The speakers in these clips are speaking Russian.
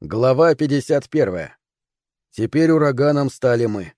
Глава 51. Теперь ураганом стали мы.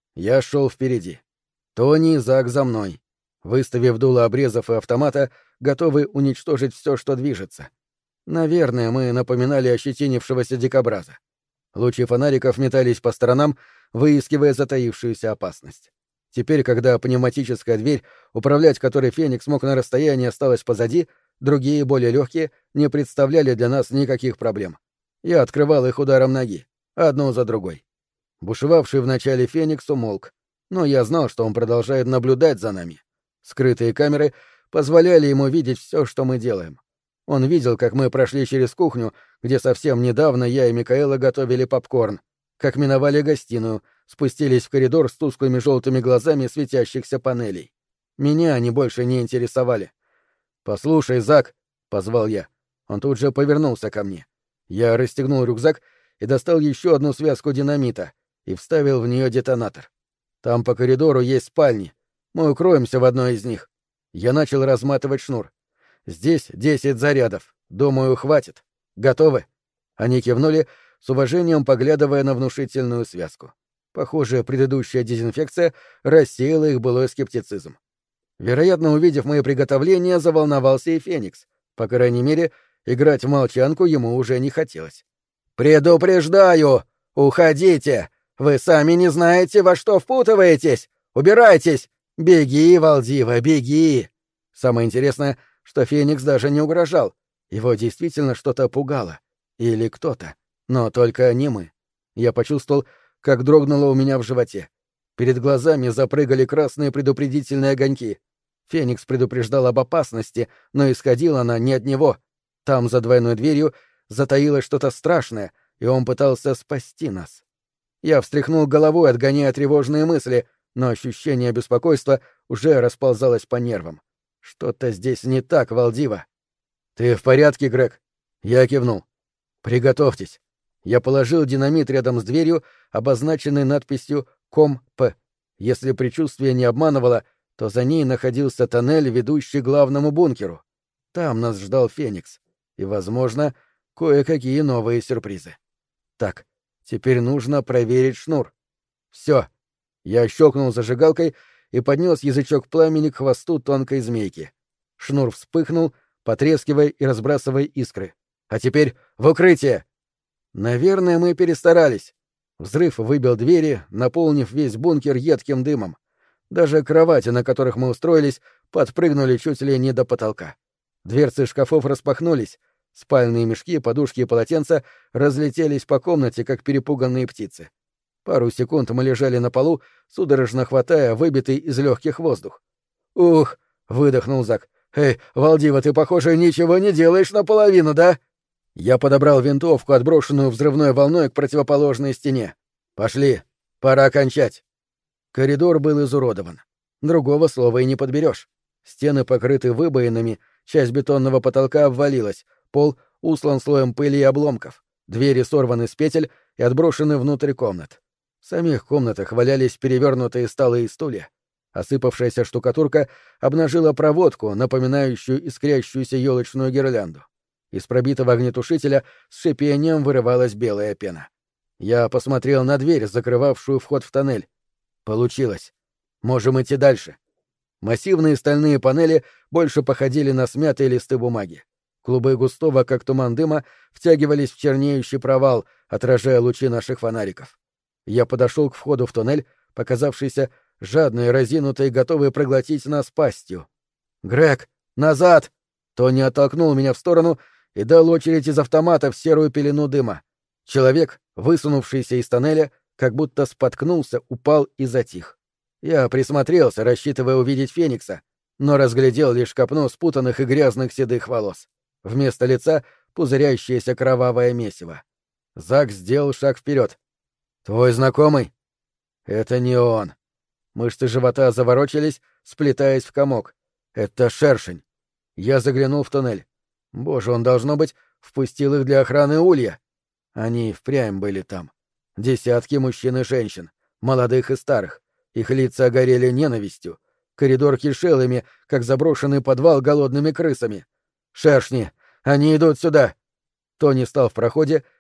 Я шел впереди. Тони и Зак за мной, выставив дуло обрезов и автомата, готовы уничтожить все, что движется. Наверное, мы напоминали ощетинившегося дикобраза. Лучи фонариков метались по сторонам, выискивая затаившуюся опасность. Теперь, когда пневматическая дверь, управлять которой Феникс мог на расстоянии, осталась позади, другие, более легкие, не представляли для нас никаких проблем. Я открывал их ударом ноги, одну за другой. Бушевавший вначале Феникс умолк, но я знал, что он продолжает наблюдать за нами. Скрытые камеры позволяли ему видеть все, что мы делаем. Он видел, как мы прошли через кухню, где совсем недавно я и Микаэла готовили попкорн, как миновали гостиную, спустились в коридор с тусклыми желтыми глазами светящихся панелей. Меня они больше не интересовали. «Послушай, Зак», — позвал я. Он тут же повернулся ко мне. Я расстегнул рюкзак и достал еще одну связку динамита и вставил в нее детонатор. Там по коридору есть спальни. Мы укроемся в одной из них. Я начал разматывать шнур. Здесь 10 зарядов. Думаю, хватит. Готовы? Они кивнули, с уважением поглядывая на внушительную связку. Похоже, предыдущая дезинфекция рассеяла их былой скептицизм. Вероятно, увидев мои приготовления, заволновался и Феникс. По крайней мере, играть в молчанку ему уже не хотелось. «Предупреждаю! Уходите! Вы сами не знаете, во что впутываетесь! Убирайтесь! Беги, Валдива, беги!» Самое интересное, что Феникс даже не угрожал. Его действительно что-то пугало. Или кто-то. Но только не мы. Я почувствовал, как дрогнуло у меня в животе. Перед глазами запрыгали красные предупредительные огоньки. Феникс предупреждал об опасности, но исходила она не от него. Там, за двойной дверью, затаилось что-то страшное, и он пытался спасти нас. Я встряхнул головой, отгоняя тревожные мысли, но ощущение беспокойства уже расползалось по нервам. Что-то здесь не так, Валдива. «Ты в порядке, Грег?» Я кивнул. «Приготовьтесь». Я положил динамит рядом с дверью, обозначенной надписью «Ком-П». Если предчувствие не обманывало, то за ней находился тоннель, ведущий к главному бункеру. Там нас ждал Феникс. И, возможно, кое-какие новые сюрпризы. Так, теперь нужно проверить шнур. Все. Я щелкнул зажигалкой и поднес язычок пламени к хвосту тонкой змейки. Шнур вспыхнул, потрескивая и разбрасывая искры. А теперь в укрытие! Наверное, мы перестарались. Взрыв выбил двери, наполнив весь бункер едким дымом. Даже кровати, на которых мы устроились, подпрыгнули чуть ли не до потолка. Дверцы шкафов распахнулись. Спальные мешки, подушки и полотенца разлетелись по комнате, как перепуганные птицы. Пару секунд мы лежали на полу, судорожно хватая выбитый из легких воздух. «Ух!» — выдохнул Зак. «Эй, Валдива, ты, похоже, ничего не делаешь наполовину, да?» Я подобрал винтовку, отброшенную взрывной волной к противоположной стене. «Пошли. Пора кончать». Коридор был изуродован. Другого слова и не подберешь. Стены покрыты выбоинами, часть бетонного потолка обвалилась, пол услан слоем пыли и обломков, двери сорваны с петель и отброшены внутрь комнат. В самих комнатах валялись перевернутые столы и стулья. Осыпавшаяся штукатурка обнажила проводку, напоминающую искрящуюся елочную гирлянду. Из пробитого огнетушителя с шипением вырывалась белая пена. Я посмотрел на дверь, закрывавшую вход в тоннель. Получилось. Можем идти дальше. Массивные стальные панели больше походили на смятые листы бумаги. Клубы густого, как туман дыма, втягивались в чернеющий провал, отражая лучи наших фонариков. Я подошел к входу в туннель, показавшийся жадной, разинутой, готовой проглотить нас пастью. «Грег, назад!» Тони оттолкнул меня в сторону и дал очередь из автомата в серую пелену дыма. Человек, высунувшийся из тоннеля, как будто споткнулся, упал и затих. Я присмотрелся, рассчитывая увидеть Феникса, но разглядел лишь копну спутанных и грязных седых волос. Вместо лица — пузырящееся кровавое месиво. Зак сделал шаг вперед. «Твой знакомый?» «Это не он». Мышцы живота заворочились, сплетаясь в комок. «Это шершень». Я заглянул в туннель. Боже, он, должно быть, впустил их для охраны улья. Они впрямь были там. Десятки мужчин и женщин, молодых и старых. Их лица горели ненавистью. Коридор кишел ими, как заброшенный подвал голодными крысами. «Шершни! Они идут сюда!» Тони стал в проходе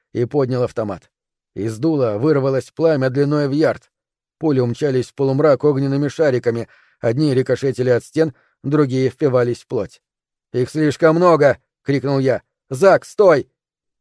и поднял автомат. Из дула вырвалось пламя длиной в ярд. Пули умчались в полумрак огненными шариками, одни рикошетили от стен, другие впивались в плоть. «Их слишком много!» — крикнул я. «Зак, стой!»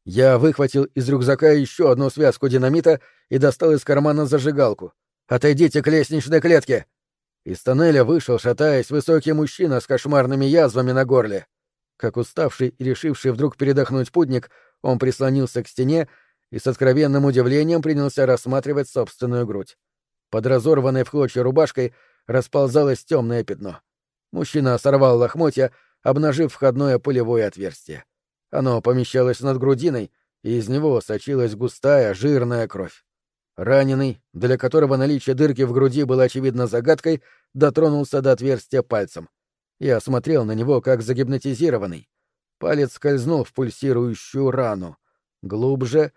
Я выхватил из рюкзака еще одну связку динамита и достал из кармана зажигалку. «Отойдите к лестничной клетке!» Из тоннеля вышел, шатаясь, высокий мужчина с кошмарными язвами на горле. Как уставший и решивший вдруг передохнуть путник, он прислонился к стене и с откровенным удивлением принялся рассматривать собственную грудь. Под разорванной в клочья рубашкой расползалось темное пятно. Мужчина сорвал лохмотья, обнажив входное пулевое отверстие. Оно помещалось над грудиной, и из него сочилась густая, жирная кровь. Раненый, для которого наличие дырки в груди было очевидно загадкой, дотронулся до отверстия пальцем. Я смотрел на него, как загипнотизированный. Палец скользнул в пульсирующую рану. Глубже,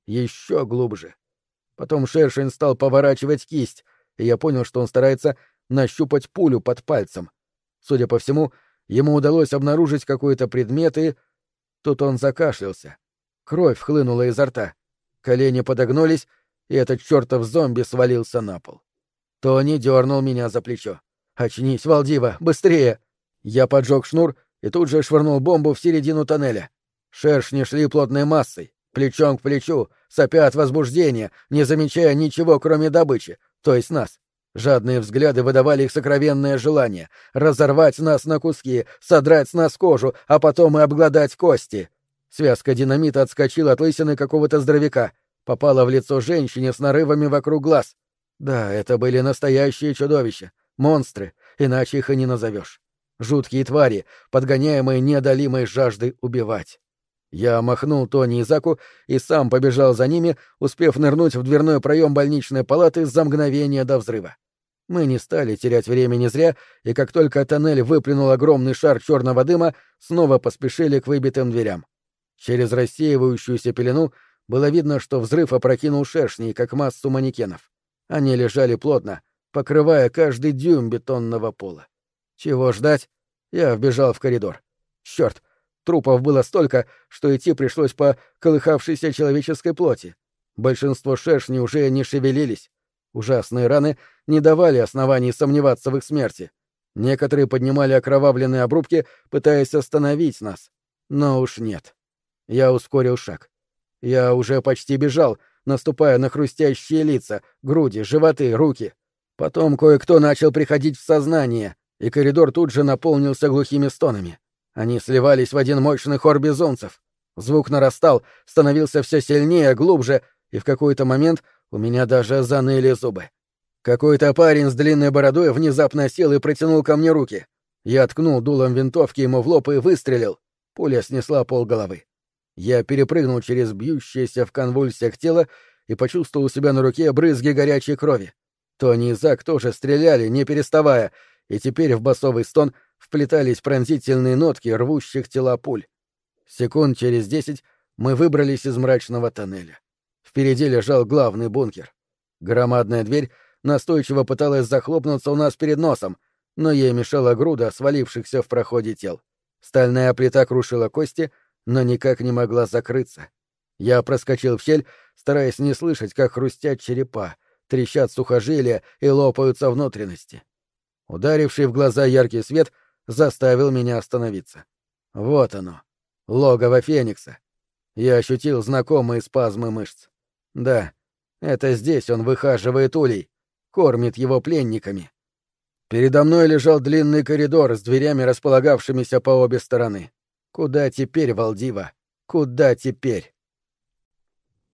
еще глубже. Потом шершень стал поворачивать кисть, и я понял, что он старается нащупать пулю под пальцем. Судя по всему, ему удалось обнаружить какой-то предмет, и... Тут он закашлялся. Кровь хлынула изо рта. Колени подогнулись, и этот чертов зомби свалился на пол. Тони дернул меня за плечо. «Очнись, Валдива, быстрее!» Я поджег шнур и тут же швырнул бомбу в середину тоннеля. Шершни шли плотной массой, плечом к плечу, сопя от возбуждения, не замечая ничего, кроме добычи, то есть нас. Жадные взгляды выдавали их сокровенное желание — разорвать нас на куски, содрать с нас кожу, а потом и обглодать кости. Связка динамита отскочила от лысины какого-то здоровяка, попала в лицо женщине с нарывами вокруг глаз. Да, это были настоящие чудовища, монстры, иначе их и не назовешь. Жуткие твари, подгоняемые неодолимой жаждой убивать. Я махнул Тони и Заку и сам побежал за ними, успев нырнуть в дверной проем больничной палаты за мгновение до взрыва. Мы не стали терять времени зря, и как только тоннель выплюнул огромный шар черного дыма, снова поспешили к выбитым дверям. Через рассеивающуюся пелену было видно, что взрыв опрокинул шершней, как массу манекенов. Они лежали плотно, покрывая каждый дюйм бетонного пола. Чего ждать? Я вбежал в коридор. Черт! Трупов было столько, что идти пришлось по колыхавшейся человеческой плоти. Большинство шершней уже не шевелились. Ужасные раны не давали оснований сомневаться в их смерти. Некоторые поднимали окровавленные обрубки, пытаясь остановить нас. Но уж нет. Я ускорил шаг. Я уже почти бежал, наступая на хрустящие лица, груди, животы, руки. Потом кое-кто начал приходить в сознание, и коридор тут же наполнился глухими стонами. Они сливались в один мощный хор безумцев. Звук нарастал, становился все сильнее, глубже, и в какой-то момент у меня даже заныли зубы. Какой-то парень с длинной бородой внезапно сел и протянул ко мне руки. Я ткнул дулом винтовки ему в лоб и выстрелил. Пуля снесла полголовы. Я перепрыгнул через бьющееся в конвульсиях тело и почувствовал у себя на руке брызги горячей крови. Тони и Зак тоже стреляли, не переставая, и теперь в басовый стон вплетались пронзительные нотки рвущих тела пуль. Секунд через 10 мы выбрались из мрачного тоннеля. Впереди лежал главный бункер. Громадная дверь настойчиво пыталась захлопнуться у нас перед носом, но ей мешала груда свалившихся в проходе тел. Стальная плита крушила кости, но никак не могла закрыться. Я проскочил в щель, стараясь не слышать, как хрустят черепа, трещат сухожилия и лопаются внутренности. Ударивший в глаза яркий свет заставил меня остановиться. Вот оно, логово Феникса. Я ощутил знакомые спазмы мышц. Да, это здесь он выхаживает улей, кормит его пленниками. Передо мной лежал длинный коридор с дверями, располагавшимися по обе стороны. Куда теперь, Валдива? Куда теперь?